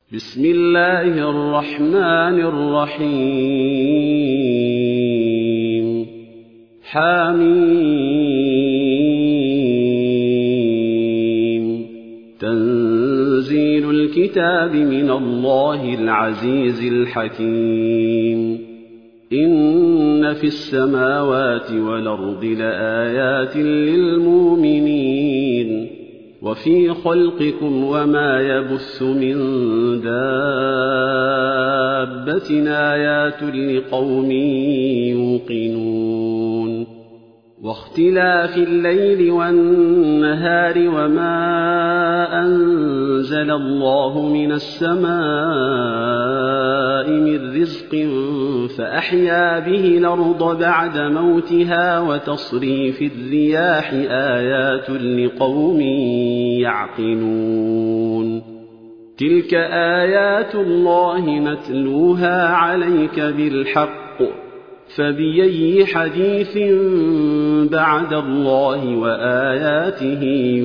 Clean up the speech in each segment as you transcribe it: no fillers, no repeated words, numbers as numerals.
بسم الله الرحمن الرحيم حميم تنزيل الكتاب من الله العزيز الحكيم إن في السماوات والأرض لآيات للمؤمنين وفي خلقكم وما يبث من دابة آيات لقوم يوقنون واختلاف الليل والنهار وما أنزل الله من السماء من رزق فأحيا به الأرض بعد موتها وتصريف الرياح آيات لقوم يعقلون تلك آيات الله نتلوها عليك بالحق فبأي حديث بعد الله وآياته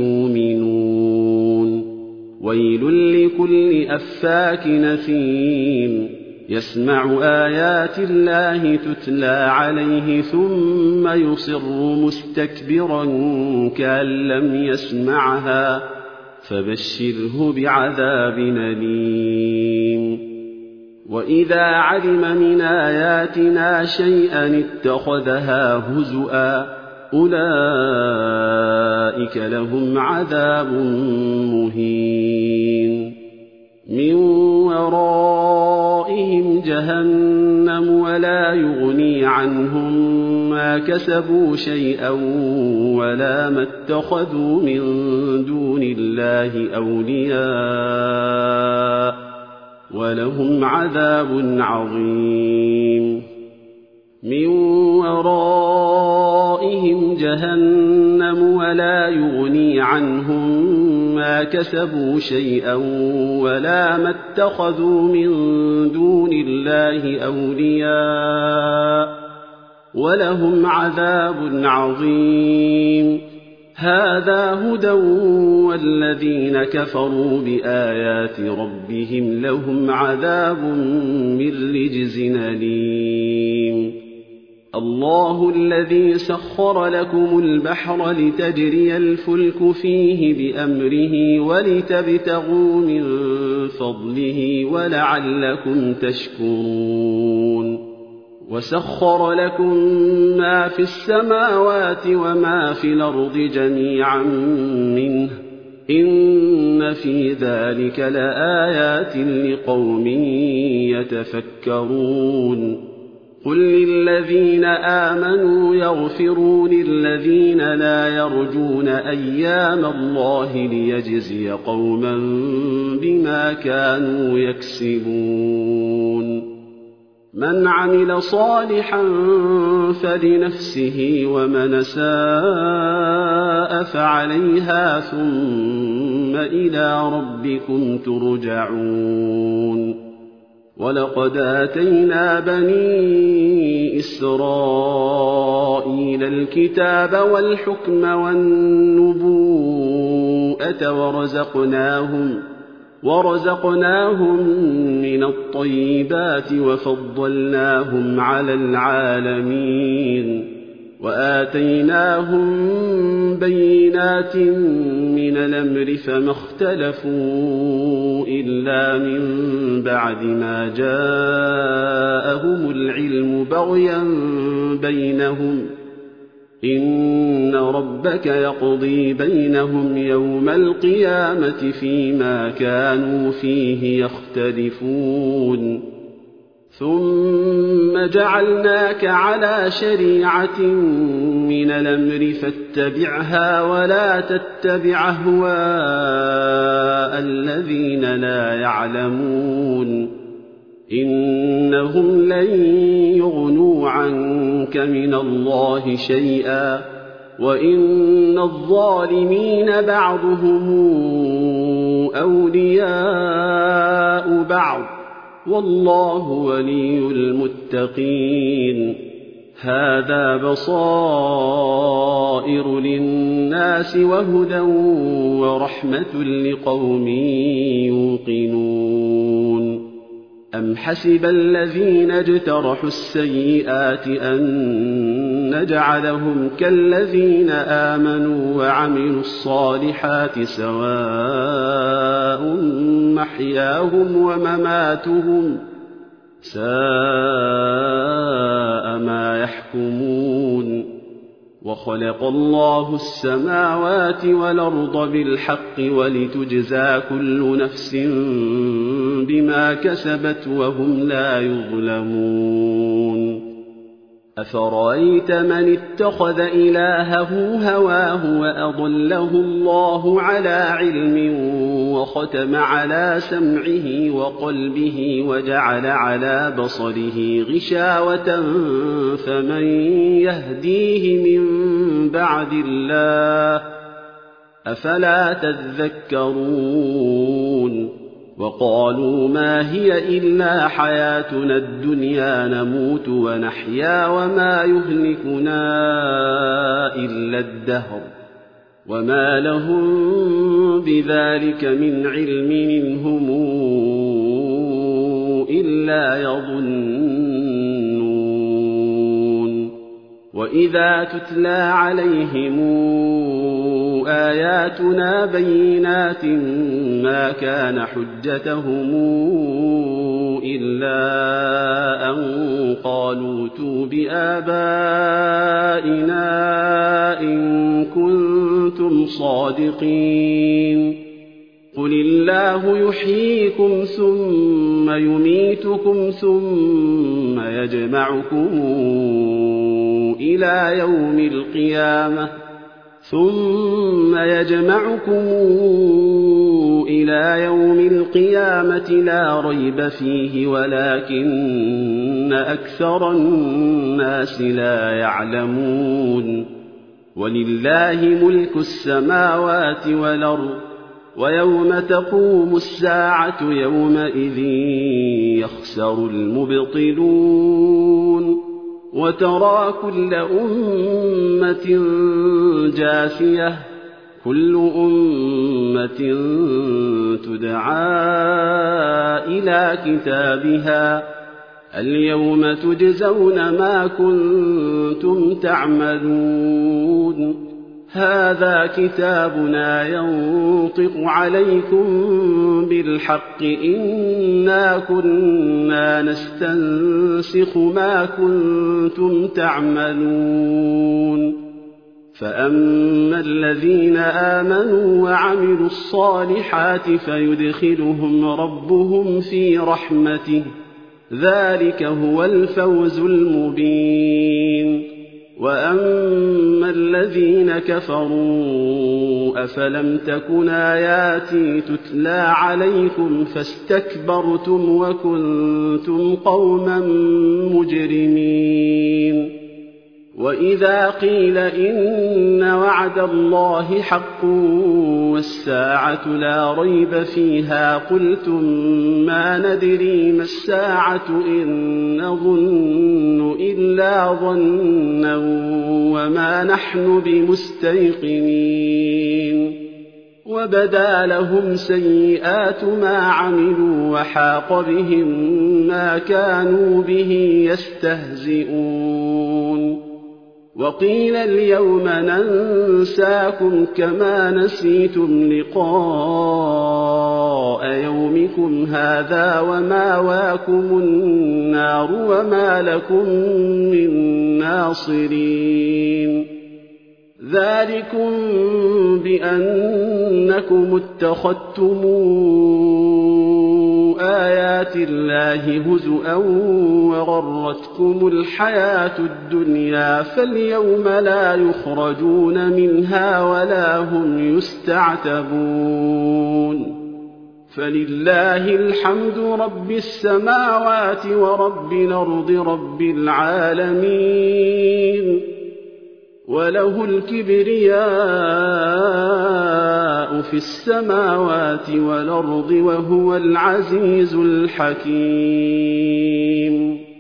يؤمنون ويل لكل أفاك نثيم يسمع آيات الله تتلى عليه ثم يصر مستكبرا كأن لم يسمعها فبشره بعذاب أليم وإذا علم من آياتنا شيئا اتخذها هزؤا أولئك لهم عذاب مهين من ورائهم جهنم ولا يغني عنهم ما كسبوا شيئا ولا ما اتخذوا من دون الله أولياء ولهم عذاب عظيم من ورائهم جهنم ولا يغني عنهم ما كسبوا شيئا ولا ما اتخذوا من دون الله أولياء ولهم عذاب عظيم هذا هدى والذين كفروا بآيات ربهم لهم عذاب من رجز أليم الله الذي سخر لكم البحر لتجري الفلك فيه بأمره ولتبتغوا من فضله ولعلكم تشكرون وسخر لكم ما في السماوات وما في الأرض جميعا منه إن في ذلك لآيات لقوم يتفكرون قل للذين آمنوا يغفروا للذين لا يرجون أيام الله ليجزي قوما بما كانوا يكسبون من عمل صالحا فلنفسه ومن ساء فعليها ثم إلى ربكم ترجعون ولقد آتينا بني إسرائيل الكتاب والحكم والنبوءة ورزقناهم من الطيبات وفضلناهم على العالمين وآتيناهم بينات من الأمر فما اختلفوا إلا من بعد ما جاءهم العلم بغيا بينهم إن ربك يقضي بينهم يوم القيامة فيما كانوا فيه يختلفون ثم جعلناك على شريعة من الأمر فاتبعها ولا تتبع أهواء الذين لا يعلمون إنهم لن يغنوا عنك من الله شيئا وإن الظالمين بعضهم أولياء بعض والله ولي المتقين هذا بصائر للناس وهدى ورحمة لقوم يوقنون أم حسب الذين اجترحوا السيئات أن نجعلهم كالذين آمنوا وعملوا الصالحات سواء محياهم ومماتهم ساء ما يحكمون وخلق الله السماوات والأرض بالحق ولتجزى كل نفس بما كسبت وهم لا يظلمون أفرأيت من اتخذ إلهه هواه وأضله الله على علم وختم على سمعه وقلبه وجعل على بصره غشاوة فمن يهديه من بعد الله أفلا تذكرون وقالوا ما هي إلا حياتنا الدنيا نموت ونحيا وما يهلكنا إلا الدهر وما لهم بذلك من علم إنهم إلا يظنون وإذا تتلى عليهم آياتنا بينات ما كان حجتهم إلا أن قالوا ائتوا بآبائنا إن كنتم صادقين قل الله يحييكم ثم يميتكم ثم يجمعكم إلى يوم القيامة لا ريب فيه ولكن أكثر الناس لا يعلمون ولله ملك السماوات والأرض ويوم تقوم الساعة يومئذ يخسر المبطلون وترى كل أمة جاثية كل أمة تدعى إلى كتابها اليوم تجزون ما كنتم تعملون هذا كتابنا ينطق عليكم بالحق إنا كنا نستنسخ ما كنتم تعملون فأما الذين آمنوا وعملوا الصالحات فيدخلهم ربهم في رحمته ذلك هو الفوز المبين وأما الذين كفروا أفلم تكن آياتي تتلى عليكم فاستكبرتم وكنتم قوما مجرمين وإذا قيل إن وعد الله حق والساعة لا ريب فيها قلتم ما ندري ما الساعة إن نظن إلا ظنا وما نحن بمستيقنين وبدا لهم سيئات ما عملوا وحاق بهم ما كانوا به يستهزئون وقيل اليوم ننساكم كما نسيتم لقاء يومكم هذا وماواكم النار وما لكم من ناصرين ذلكم بأنكم اتخذتم آيات الله هزؤا وغرتكم الحياة الدنيا فاليوم لا يخرجون منها ولا هم يستعتبون فلله الحمد رب السماوات ورب الأرض رب العالمين وله الكبرياء في السماوات والأرض وهو العزيز الحكيم